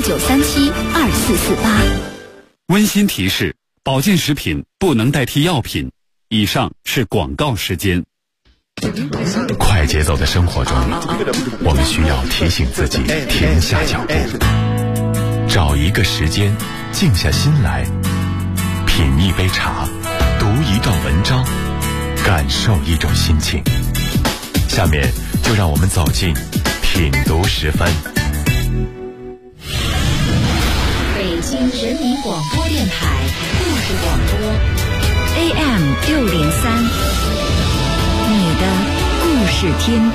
69372448。 温馨提示：保健食品不能代替药品。以上是广告时间。 快节奏的生活中，我们需要提醒自己停下脚步，找一个时间静下心来，品一杯茶，读一段文章，感受一种心情。下面就让我们走进品读10分。 北京人民广播电台故事广播 AM603，你的故事天地。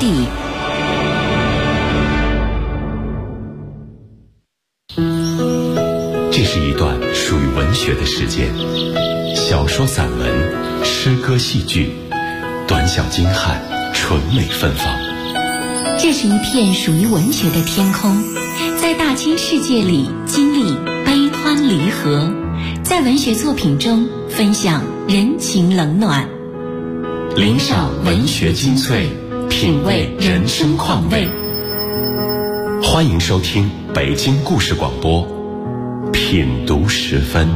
这是一段属于文学的时间，小说、散文、诗歌、戏剧，短小精悍，纯美芬芳。 这是一片属于文学的天空，在大千世界里经历悲欢离合，在文学作品中分享人情冷暖， 领赏文学精粹，品味人生况味。欢迎收听北京故事广播品读10分。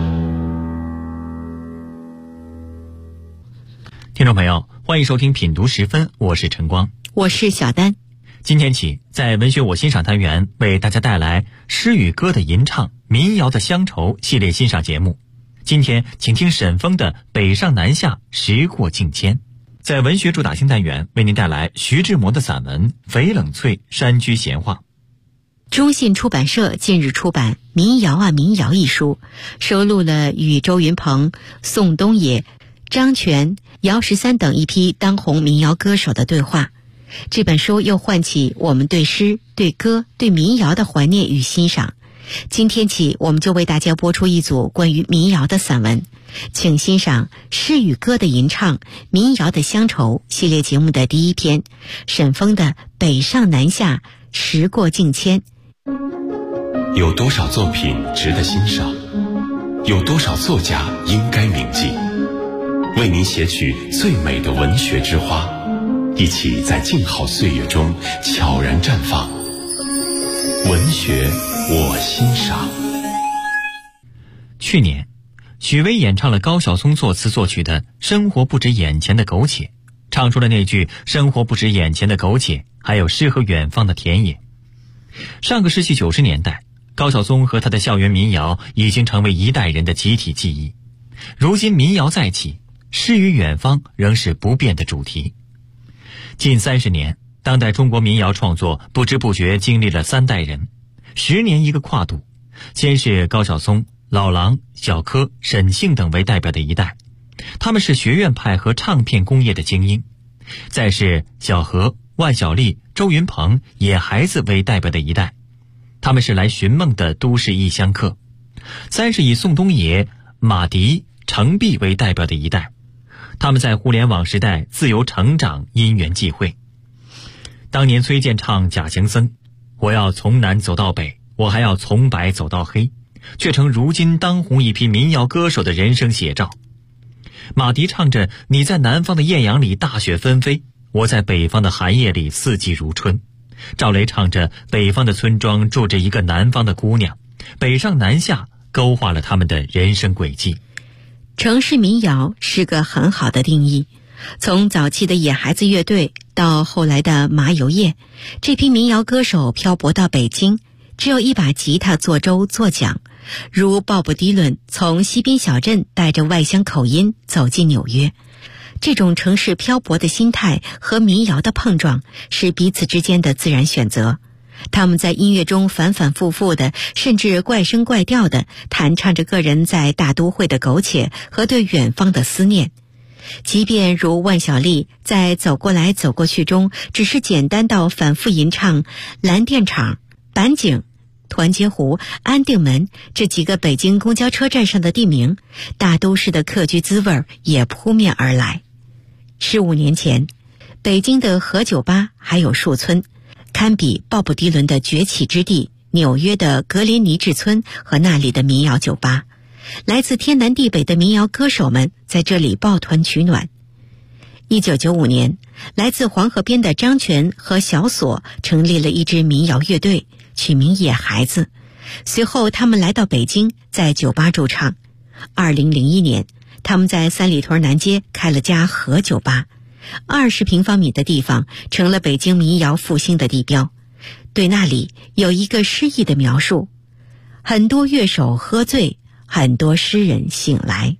听众朋友，欢迎收听品读10分，我是陈光， 我是小丹。 今天起，在文学我欣赏单元为大家带来诗与歌的吟唱、民谣的乡愁系列欣赏节目。今天请听沈峰的《北上南下，时过境迁》。在文学主打星单元为您带来徐志摩的散文《翡冷翠山居闲话》。 中信出版社近日出版《民谣啊民谣》一书，收录了与周云鹏、宋冬野、张全、姚十三等一批当红民谣歌手的对话。这本书又唤起我们对诗、对歌、对民谣的怀念与欣赏。今天起，我们就为大家播出一组关于民谣的散文，请欣赏诗与歌的吟唱、民谣的乡愁系列节目的第一篇，沈峰的《北上南下，时过境迁》。 有多少作品值得欣赏？有多少作家应该铭记？为您写取最美的文学之花，一起在静好岁月中悄然绽放。文学我欣赏。 去年，许巍演唱了高晓松作词作曲的《生活不止眼前的苟且》，唱出了那句“生活不止眼前的苟且”，还有诗和远方的田野。上个世纪90年代，高晓松和他的校园民谣已经成为一代人的集体记忆。如今民谣再起，诗与远方仍是不变的主题。近30年，当代中国民谣创作不知不觉经历了3代人，10年一个跨度。先是高晓松、老狼、小柯、沈庆等为代表的一代，他们是学院派和唱片工业的精英；再是小何、万晓利、周云鹏、野孩子为代表的一代，他们是来寻梦的都市异乡客；再是以宋冬野、马迪、程璧为代表的一代，他们在互联网时代自由成长，因缘际会。当年崔健唱假行僧，我要从南走到北，我还要从白走到黑，却成如今当红一批民谣歌手的人生写照。马迪唱着你在南方的艳阳里大雪纷飞，我在北方的寒夜里四季如春。赵雷唱着北方的村庄住着一个南方的姑娘，北上南下勾画了他们的人生轨迹。 城市民谣是个很好的定义，从早期的野孩子乐队到后来的马友业，这批民谣歌手漂泊到北京，只有一把吉他作舟作桨，如鲍勃迪伦从西边小镇带着外乡口音走进纽约。这种城市漂泊的心态和民谣的碰撞是彼此之间的自然选择。他们在音乐中反反复复的，甚至怪声怪调的弹唱着个人在大都会的苟且和对远方的思念。即便如万晓利在走过来走过去中只是简单到反复吟唱蓝电厂、板井、团结湖、安定门这几个北京公交车站上的地名，大都市的客居滋味也扑面而来。15年前，北京的河酒吧还有树村，堪比鲍勃迪伦的崛起之地纽约的格林尼治村和那里的民谣酒吧。来自天南地北的民谣歌手们在这里抱团取暖。1995年，来自黄河边的张全和小索成立了一支民谣乐队，取名野孩子。 随后他们来到北京，在酒吧驻唱。2001年，他们在三里屯南街开了家和酒吧，20平方米的地方成了北京民谣复兴的地标。对那里有一个诗意的描述：很多乐手喝醉，很多诗人醒来。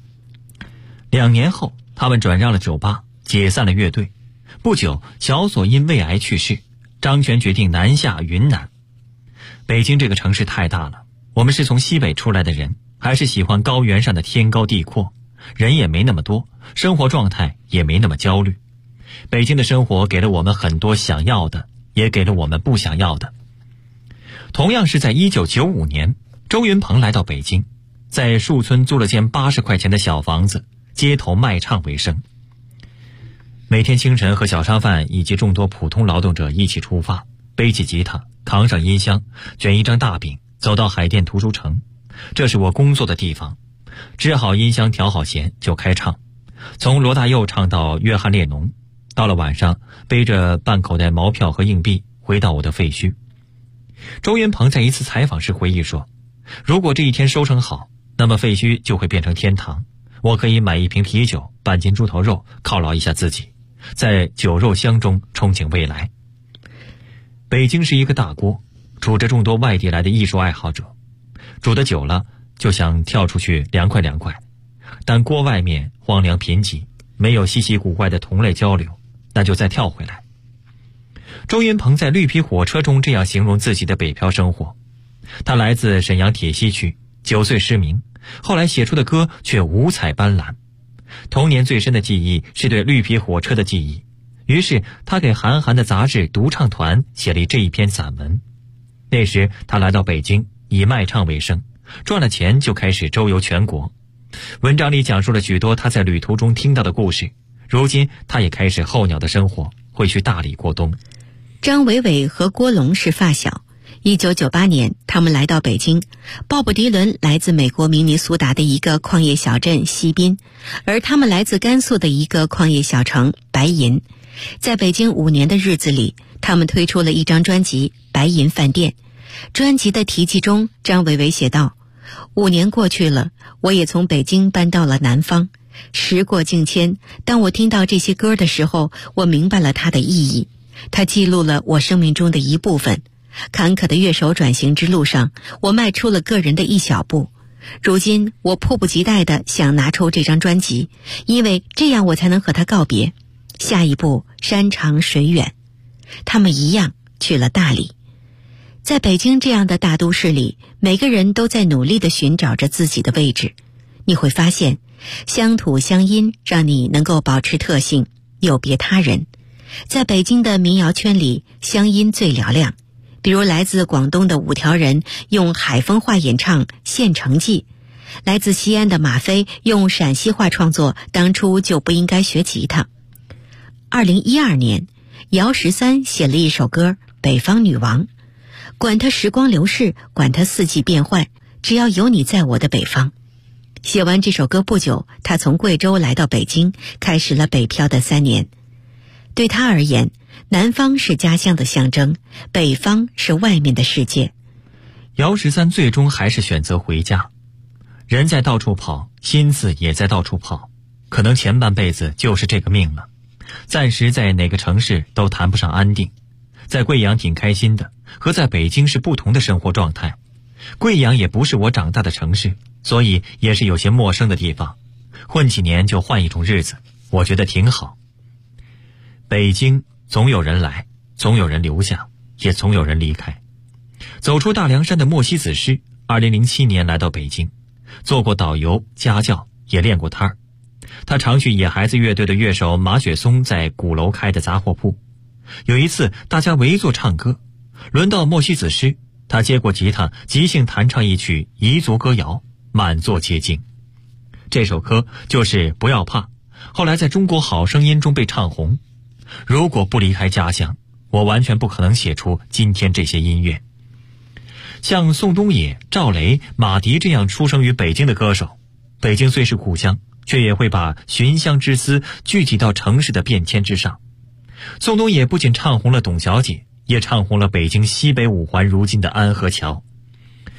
2年后，他们转让了酒吧，解散了乐队。不久，小锁因胃癌去世，张全决定南下云南。北京这个城市太大了，我们是从西北出来的人，还是喜欢高原上的天高地阔，人也没那么多，生活状态也没那么焦虑。北京的生活给了我们很多想要的，也给了我们不想要的。同样是在1995年，周云鹏来到北京，在树村租了间80块钱的小房子，街头卖唱为生。每天清晨和小商贩以及众多普通劳动者一起出发，背起吉他，扛上音箱，卷一张大饼，走到海淀图书城，这是我工作的地方。支好音箱，调好弦，就开唱，从罗大佑唱到约翰列侬。到了晚上，背着半口袋毛票和硬币回到我的废墟。周云鹏在一次采访时回忆说，如果这一天收成好，那么废墟就会变成天堂，我可以买一瓶啤酒，半斤猪头肉，犒劳一下自己，在酒肉香中憧憬未来。北京是一个大锅，煮着众多外地来的艺术爱好者，煮得久了就想跳出去凉快凉快，但锅外面荒凉贫瘠，没有稀奇古怪的同类交流，那就再跳回来。周云鹏在绿皮火车中这样形容自己的北漂生活：他来自沈阳铁西区，9岁失明，后来写出的歌却五彩斑斓。童年最深的记忆是对绿皮火车的记忆，于是他给韩寒的杂志独唱团写了这一篇散文。那时他来到北京，以卖唱为生，赚了钱就开始周游全国。文章里讲述了许多他在旅途中听到的故事。如今他也开始候鸟的生活，会去大理过冬。 张伟伟和郭龙是发小，1998年他们来到北京。鲍勃迪伦来自美国明尼苏达的一个矿业小镇西滨，而他们来自甘肃的一个矿业小城白银。在北京5年的日子里，他们推出了一张专辑《白银饭店》。专辑的题记中，张伟伟写道：5年过去了，我也从北京搬到了南方。时过境迁，当我听到这些歌的时候，我明白了它的意义。它记录了我生命中的一部分。坎坷的乐手转型之路上，我迈出了个人的一小步。如今我迫不及待地想拿出这张专辑，因为这样我才能和他告别。下一步山长水远，他们一样去了大理。在北京这样的大都市里，每个人都在努力地寻找着自己的位置。你会发现，乡土乡音让你能够保持特性，有别他人。在北京的民谣圈里，乡音最嘹亮。比如来自广东的五条人用海丰话演唱《县城记》，来自西安的马飞用陕西话创作《当初就不应该学吉他》。2012年，姚十三写了一首歌《北方女王》，管它时光流逝，管它四季变换，只要有你在我的北方。写完这首歌不久，他从贵州来到北京，开始了北漂的3年。对他而言，南方是家乡的象征，北方是外面的世界。 姚十三最终还是选择回家。人在到处跑，心思也在到处跑，可能前半辈子就是这个命了。暂时在哪个城市都谈不上安定。在贵阳挺开心的，和在北京是不同的生活状态。贵阳也不是我长大的城市，所以也是有些陌生的地方。混几年就换一种日子，我觉得挺好。北京总有人来，总有人留下，也总有人离开。走出大凉山的莫西子诗2007年来到北京，做过导游、家教，也练过摊儿。他常去野孩子乐队的乐手马雪松在鼓楼开的杂货铺。有一次大家围坐唱歌，轮到莫西子诗，他接过吉他即兴弹唱一曲彝族歌谣，满座皆惊。这首歌就是《不要怕》，后来在中国好声音中被唱红。如果不离开家乡，我完全不可能写出今天这些音乐。像宋冬野、赵雷、马迪这样出生于北京的歌手，北京虽是故乡，却也会把寻乡之思具体到城市的变迁之上。宋冬野不仅唱红了董小姐，也唱红了北京西北五环如今的安河桥。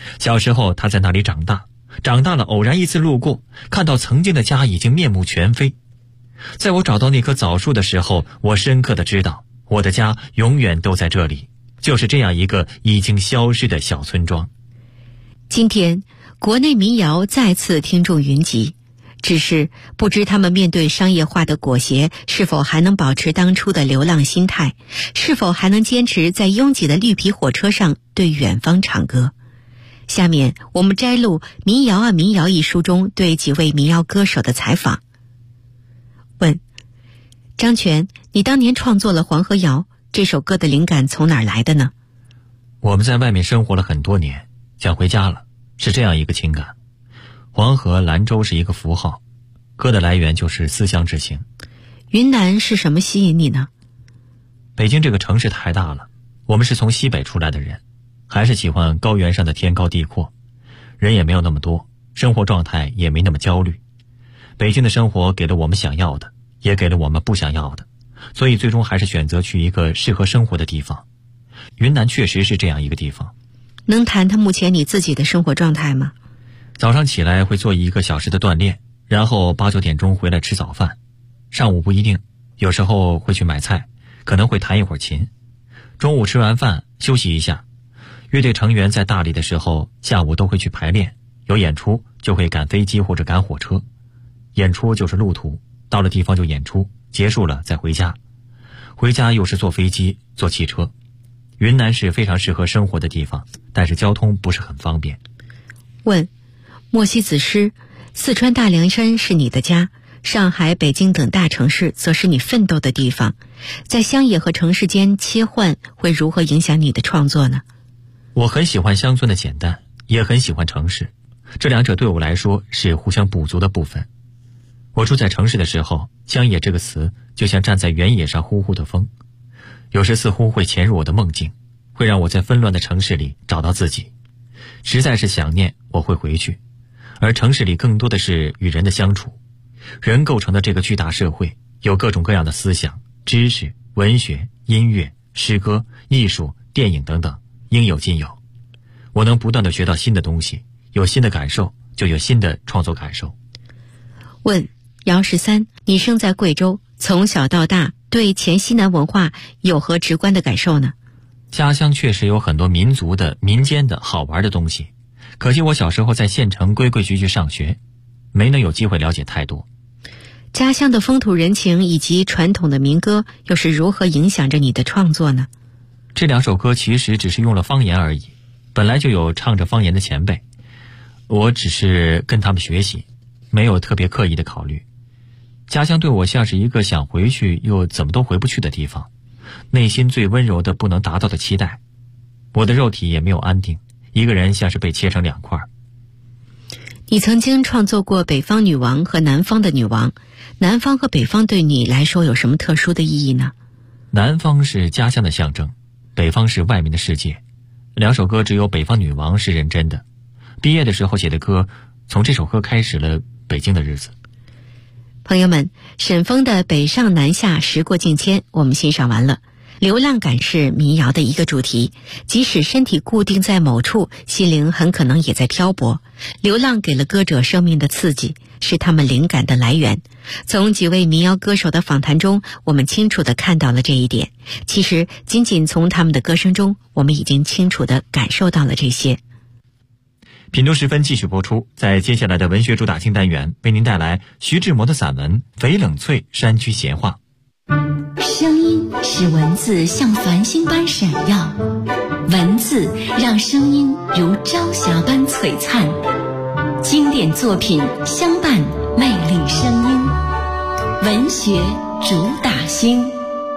小时候他在那里长大，长大了偶然一次路过，看到曾经的家已经面目全非。在我找到那棵枣树的时候，我深刻地知道我的家永远都在这里，就是这样一个已经消失的小村庄。 今天国内民谣再次听众云集，只是不知他们面对商业化的裹挟，是否还能保持当初的流浪心态，是否还能坚持在拥挤的绿皮火车上对远方唱歌。下面我们摘录《民谣啊民谣》一书中对几位民谣歌手的采访。问：张全，你当年创作了《黄河谣》这首歌的灵感从哪儿来的呢？ 我们在外面生活了很多年，想回家了，是这样一个情感。黄河、兰州是一个符号，歌的来源就是思乡之情。 云南是什么吸引你呢？ 北京这个城市太大了，我们是从西北出来的人，还是喜欢高原上的天高地阔，人也没有那么多，生活状态也没那么焦虑。北京的生活给了我们想要的，也给了我们不想要的，所以最终还是选择去一个适合生活的地方。云南确实是这样一个地方。 能谈谈目前你自己的生活状态吗？ 早上起来会做1个小时的锻炼，然后8、9点钟回来吃早饭。上午不一定，有时候会去买菜，可能会弹一会儿琴。中午吃完饭休息一下。乐队成员在大理的时候，下午都会去排练，有演出就会赶飞机或者赶火车。演出就是路途，到了地方就演出，结束了再回家。回家又是坐飞机、坐汽车。云南是非常适合生活的地方，但是交通不是很方便。 问：莫西子诗，四川大凉山是你的家，上海、北京等大城市则是你奋斗的地方，在乡野和城市间切换会如何影响你的创作呢？ 我很喜欢乡村的简单，也很喜欢城市，这两者对我来说是互相补足的部分。我住在城市的时候，乡野这个词就像站在原野上呼呼的风，有时似乎会潜入我的梦境，会让我在纷乱的城市里找到自己。实在是想念，我会回去。而城市里更多的是与人的相处，人构成的这个巨大社会，有各种各样的思想、知识、文学、音乐、诗歌、艺术、电影等等，应有尽有。我能不断地学到新的东西，有新的感受，就有新的创作感受。 问：姚13，你生在贵州，从小到大对黔西南文化有何直观的感受呢？ 家乡确实有很多民族的、民间的好玩的东西，可惜我小时候在县城规规矩矩上学，没能有机会了解太多。 家乡的风土人情以及传统的民歌又是如何影响着你的创作呢？ 这2首歌其实只是用了方言而已，本来就有唱着方言的前辈，我只是跟他们学习，没有特别刻意的考虑。家乡对我像是一个想回去又怎么都回不去的地方，内心最温柔的不能达到的期待。我的肉体也没有安定，一个人像是被切成2块。 你曾经创作过北方女王和南方的女王，南方和北方对你来说有什么特殊的意义呢？ 南方是家乡的象征，北方是外面的世界。2首歌只有北方女王是认真的。毕业的时候写的歌，从这首歌开始了北京的日子。 朋友们，沈峰的北上南下时过境迁我们欣赏完了。流浪感是民谣的一个主题，即使身体固定在某处，心灵很可能也在漂泊。流浪给了歌者生命的刺激，是他们灵感的来源。从几位民谣歌手的访谈中，我们清楚地看到了这一点。其实仅仅从他们的歌声中，我们已经清楚地感受到了这些。 品读时分继续播出，在接下来的文学主打清单元，为您带来徐志摩的散文《翡冷翠山居闲话》。 声音使文字像繁星般闪耀，文字让声音如朝霞般璀璨。经典作品相伴，魅力声音，文学主打星。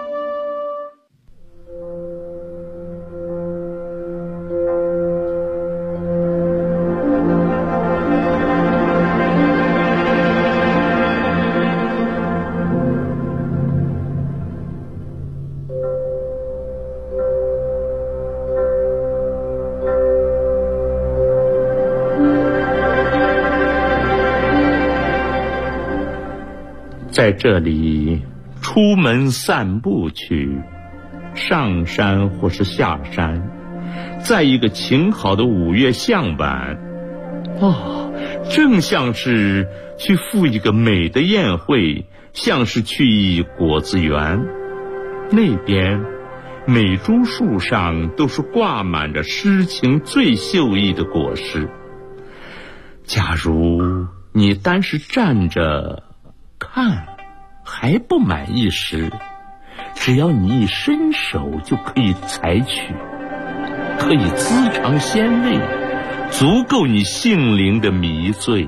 在这里出门散步去，上山或是下山， 在一个晴好的5月向晚，正像是去赴一个美的宴会，像是去一果子园。那边每株树上都是挂满着诗情最秀逸的果实。假如你单是站着看还不满意时，只要你一伸手就可以采取，可以滋长鲜味，足够你性灵的迷醉。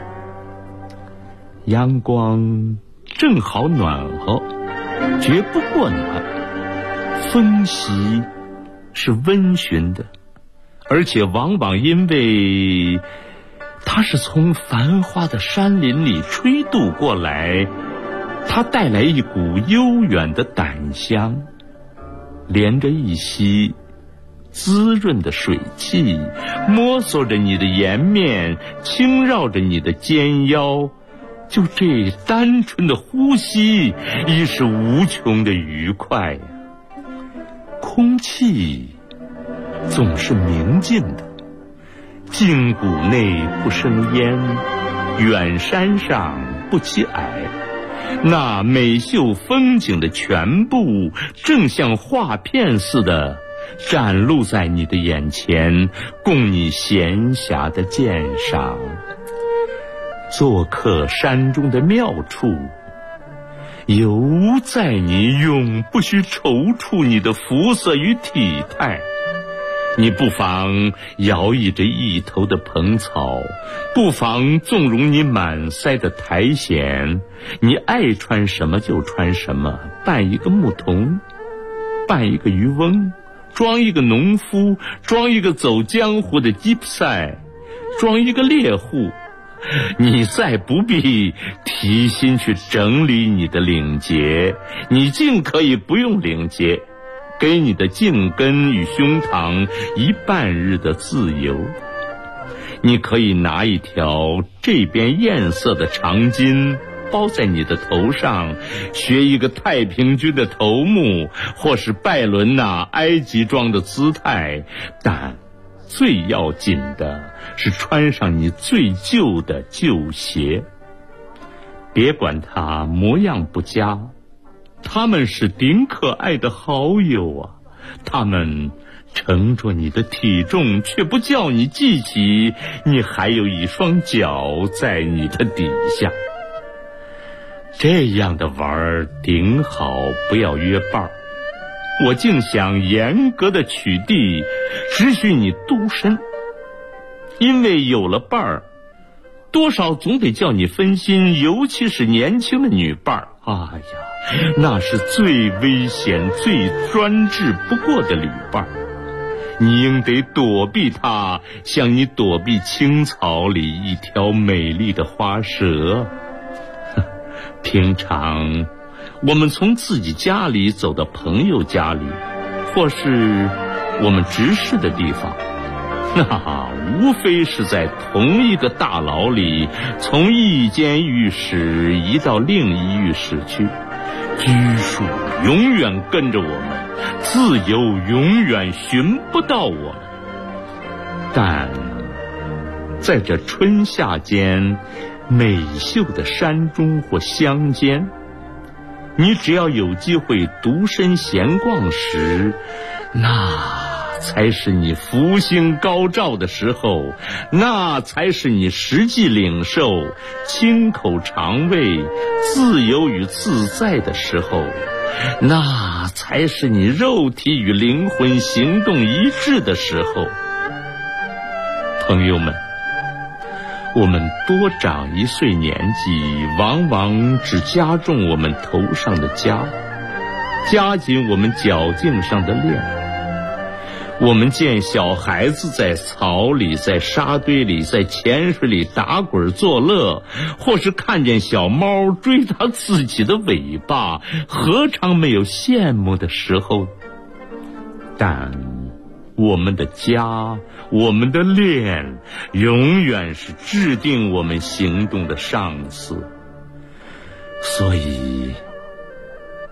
阳光正好暖和，绝不过暖，风习是温煦的，而且往往因为它是从繁花的山林里吹渡过来，它带来一股悠远的胆香，连着一袭滋润的水汽，摸索着你的颜面，轻绕着你的肩腰，就这单纯的呼吸已是无穷的愉快。空气总是明净的，静谷内不生烟，远山上不起霭，那美秀风景的全部正像画片似的展露在你的眼前，供你闲暇的鉴赏。做客山中的妙处，犹在你永不须踌躇你的肤色与体态。你不妨摇曳着一头的蓬草，不妨纵容你满腮的苔藓，你爱穿什么就穿什么，扮一个牧童，扮一个渔翁，装一个农夫，装一个走江湖的吉普赛，装一个猎户。你再不必提心去整理你的领结，你尽可以不用领结，给你的颈根与胸膛一半日的自由。你可以拿一条这边艳色的长巾包在你的头上，学一个太平军的头目，或是拜伦那埃及装的姿态，但最要紧的是穿上你最旧的旧鞋。别管它模样不佳，他们是顶可爱的好友啊，他们承着你的体重，却不叫你记起你还有一双脚在你的底下。这样的玩顶好不要约伴儿，我竟想严格的取缔，只许你独身，因为有了伴儿，多少总得叫你分心，尤其是年轻的女伴儿。哎呀，那是最危险最专制不过的旅伴儿，你应得躲避它，像你躲避青草里一条美丽的花蛇。平常我们从自己家里走到朋友家里，或是我们直视的地方，那无非是在同一个大牢里，从一间浴室移到另一浴室去。拘束永远跟着我们，自由永远寻不到我们。但在这春夏间美秀的山中或乡间，你只要有机会独身闲逛时，那才是你福星高照的时候，那才是你实际领受清口肠胃自由与自在的时候，那才是你肉体与灵魂行动一致的时候。朋友们，我们多长1岁年纪，往往只加重我们头上的枷，加紧我们脚颈上的链。我们见小孩子在草里，在沙堆里，在浅水里打滚作乐，或是看见小猫追它自己的尾巴，何尝没有羡慕的时候？但我们的家，我们的链，永远是制定我们行动的上司。所以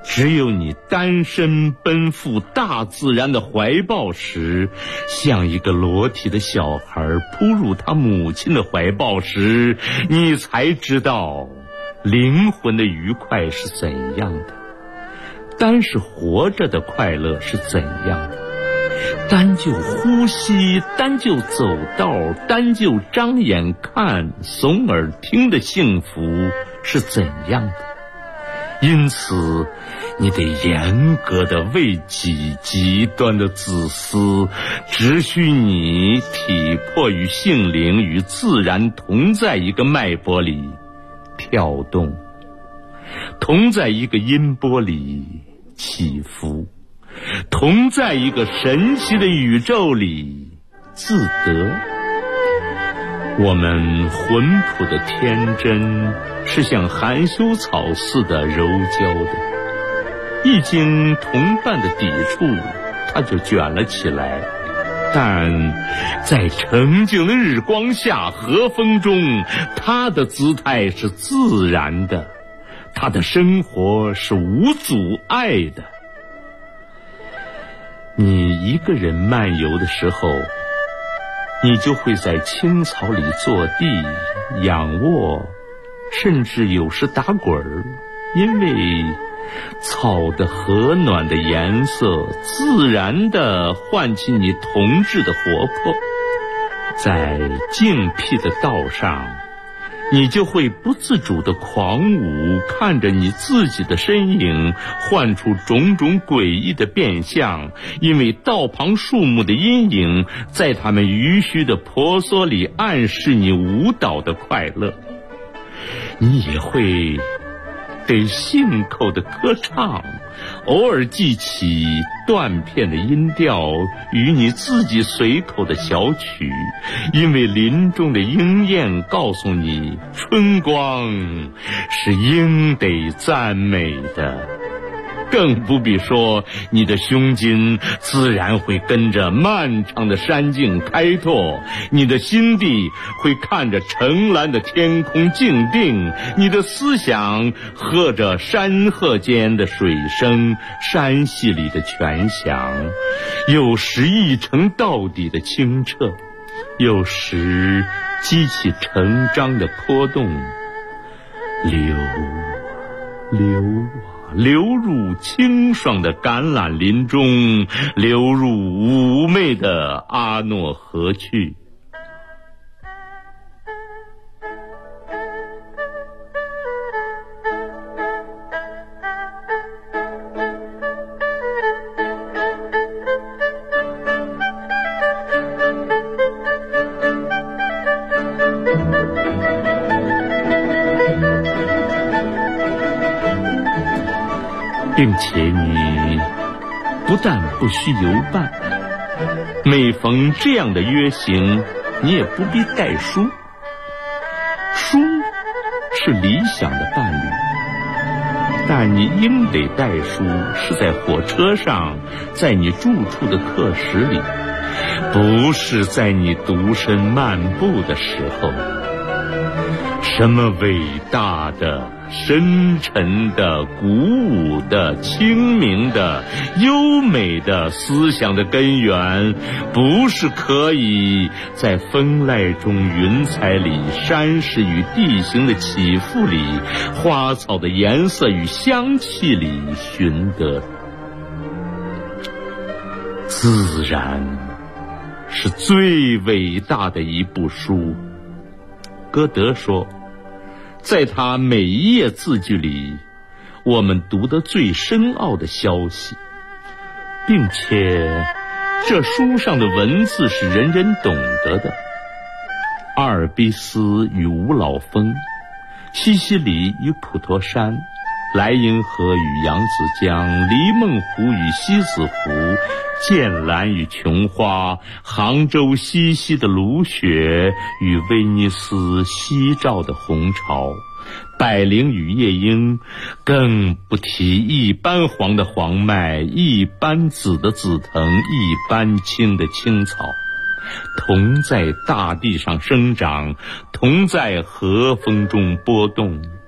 只有你单身奔赴大自然的怀抱时，像一个裸体的小孩扑入他母亲的怀抱时，你才知道灵魂的愉快是怎样的，单是活着的快乐是怎样的，单就呼吸，单就走道，单就张眼看，耸耳听的幸福是怎样的。因此你得严格的为己极端的自私，只需你体魄与性灵与自然同在一个脉搏里跳动，同在一个音波里起伏，同在一个神奇的宇宙里自得。我们浑朴的天真是像含羞草似的柔焦的，一经同伴的抵触，它就卷了起来。但在澄净的日光下，和风中，它的姿态是自然的，它的生活是无阻碍的。你一个人漫游的时候，你就会在青草里坐地仰卧，甚至有时打滚儿，因为草的和暖的颜色自然地唤起你童稚的活泼。在静僻的道上，你就会不自主地狂舞，看着你自己的身影幻出种种诡异的变相，因为道旁树木的阴影在它们余须的婆娑里暗示你舞蹈的快乐。你也会得信口的歌唱，偶尔记起断片的音调与你自己随口的小曲，因为林中的莺燕告诉你，春光是应得赞美的。更不必说你的胸襟自然会跟着漫长的山径开拓，你的心地会看着澄蓝的天空静定，你的思想和着山壑间的水声，山溪里的泉响，有时一程到底的清澈，有时激起成章的波动，流入清爽的橄榄林中，流入妩媚的阿诺河去。并且你不但不需游伴，每逢这样的约行，你也不必带书。书是理想的伴侣，但你应得带书是在火车上，在你住处的课室里，不是在你独身漫步的时候。什么伟大的、深沉的、鼓舞的、清明的、优美的思想的根源，不是可以在风籁中、云彩里、山势与地形的起伏里、花草的颜色与香气里寻得。自然是最伟大的一部书。歌德说，在他每一页字句里，我们读得最深奥的消息，并且这书上的文字是人人懂得的。阿尔卑斯与五老峰，西西里与普陀山，莱茵河与扬子江，黎梦湖与西子湖，剑兰与琼花，杭州西溪的芦雪与威尼斯夕照的红潮，百灵与夜莺，更不提一般黄的黄麦，一般紫的紫藤，一般青的青草，同在大地上生长，同在和风中波动。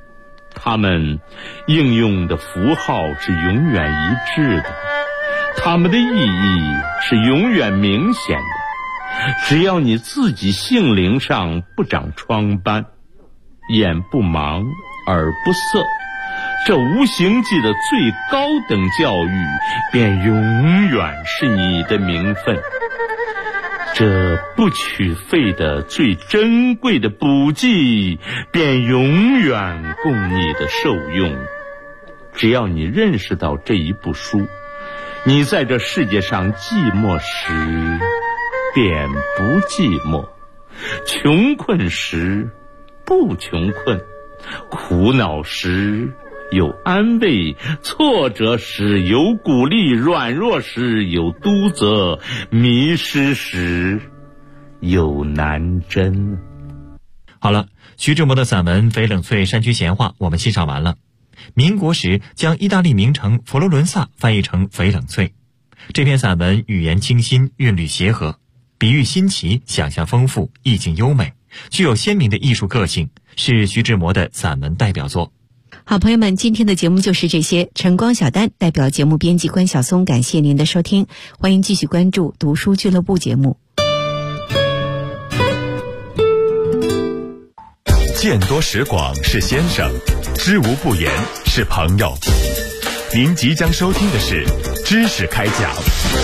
它们应用的符号是永远一致的，它们的意义是永远明显的。只要你自己性灵上不长疮斑，眼不盲耳不涩，这无形界的最高等教育便永远是你的名分。这不取费的最珍贵的补剂便永远供你的受用。只要你认识到这一部书，你在这世界上寂寞时便不寂寞，穷困时不穷困，苦恼时有安慰，挫折时有鼓励，软弱时有督责，迷失时有南针。 好了，徐志摩的散文《翡冷翠山居闲话》我们欣赏完了。民国时将意大利名城佛罗伦萨翻译成翡冷翠，这篇散文语言清新，韵律协和，比喻新奇，想象丰富，意境优美，具有鲜明的艺术个性，是徐志摩的散文代表作。 好朋友们，今天的节目就是这些。晨光小丹代表节目编辑关晓松，感谢您的收听，欢迎继续关注读书俱乐部节目。 见多识广是先生，知无不言是朋友。您即将收听的是知识开讲。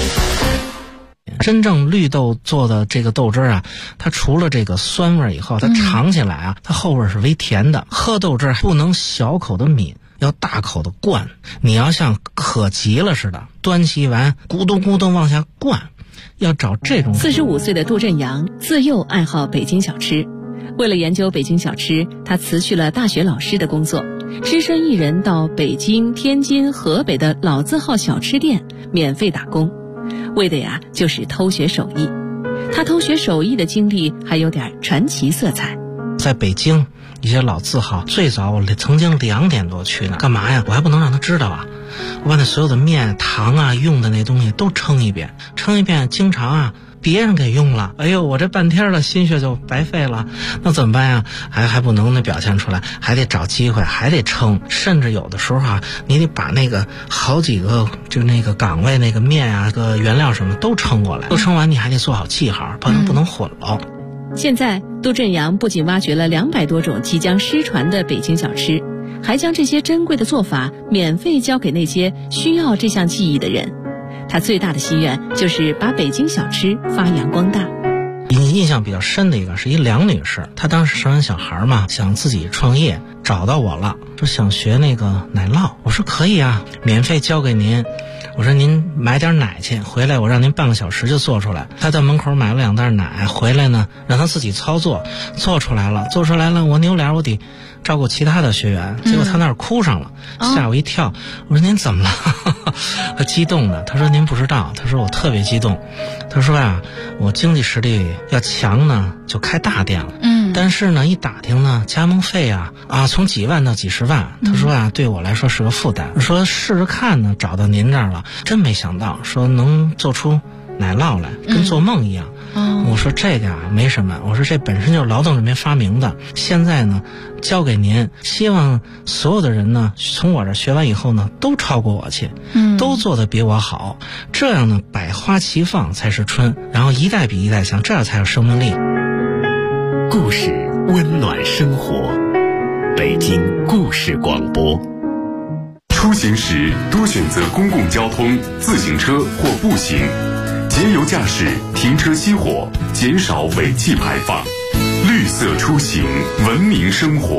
真正绿豆做的这个豆汁啊，它除了这个酸味以后，它尝起来啊，它后味是微甜的。喝豆汁不能小口的抿，要大口的灌。你要像渴急了似的，端起碗咕咚咕咚往下灌，要找这种。 45岁的杜振阳自幼爱好北京小吃，为了研究北京小吃，他辞去了大学老师的工作，只身一人到北京、天津、河北的老字号小吃店免费打工，为的呀就是偷学手艺。他偷学手艺的经历还有点传奇色彩。 在北京一些老字号，最早我曾经2点多去呢，干嘛呀？我还不能让他知道啊！我把那所有的面、糖啊、用的那东西都称一遍，经常啊别人给用了，哎呦，我这半天的心血就白费了，那怎么办呀？还不能表现出来，还得找机会，还得称，甚至有的时候啊，你得把那个好几个就那个岗位那个面啊、个原料什么都称过来，都称完你还得做好记号，不能混了。 现在杜振阳不仅挖掘了200多种即将失传的北京小吃，还将这些珍贵的做法免费交给那些需要这项技艺的人。他最大的心愿就是把北京小吃发扬光大。 印象比较深的一个是一梁女士，她当时生完小孩嘛，想自己创业，找到我了，说想学那个奶酪。我说可以啊，免费交给您。我说您买点奶去，回来我让您半个小时就做出来。他到门口买了2袋奶，回来呢让他自己操作，做出来了，我扭脸我得照顾其他的学员，结果他那儿哭上了，吓我一跳。我说您怎么了？他激动的，他说您不知道，他说我特别激动，他说啊，我经济实力要强呢就开大店了，但是呢一打听呢加盟费啊从几万到几十万，他说啊对我来说是个负担，说试试看呢，找到您这儿了，真没想到说能做出奶酪来，跟做梦一样。我说这个啊没什么，我说这本身就是劳动人民发明的，现在呢交给您，希望所有的人呢从我这学完以后呢都超过我去，都做得比我好，这样呢百花齐放才是春，然后一代比一代强，这样才有生命力。 故事温暖生活，北京故事广播。出行时多选择公共交通、自行车或步行，节油驾驶，停车熄火，减少尾气排放，绿色出行，文明生活。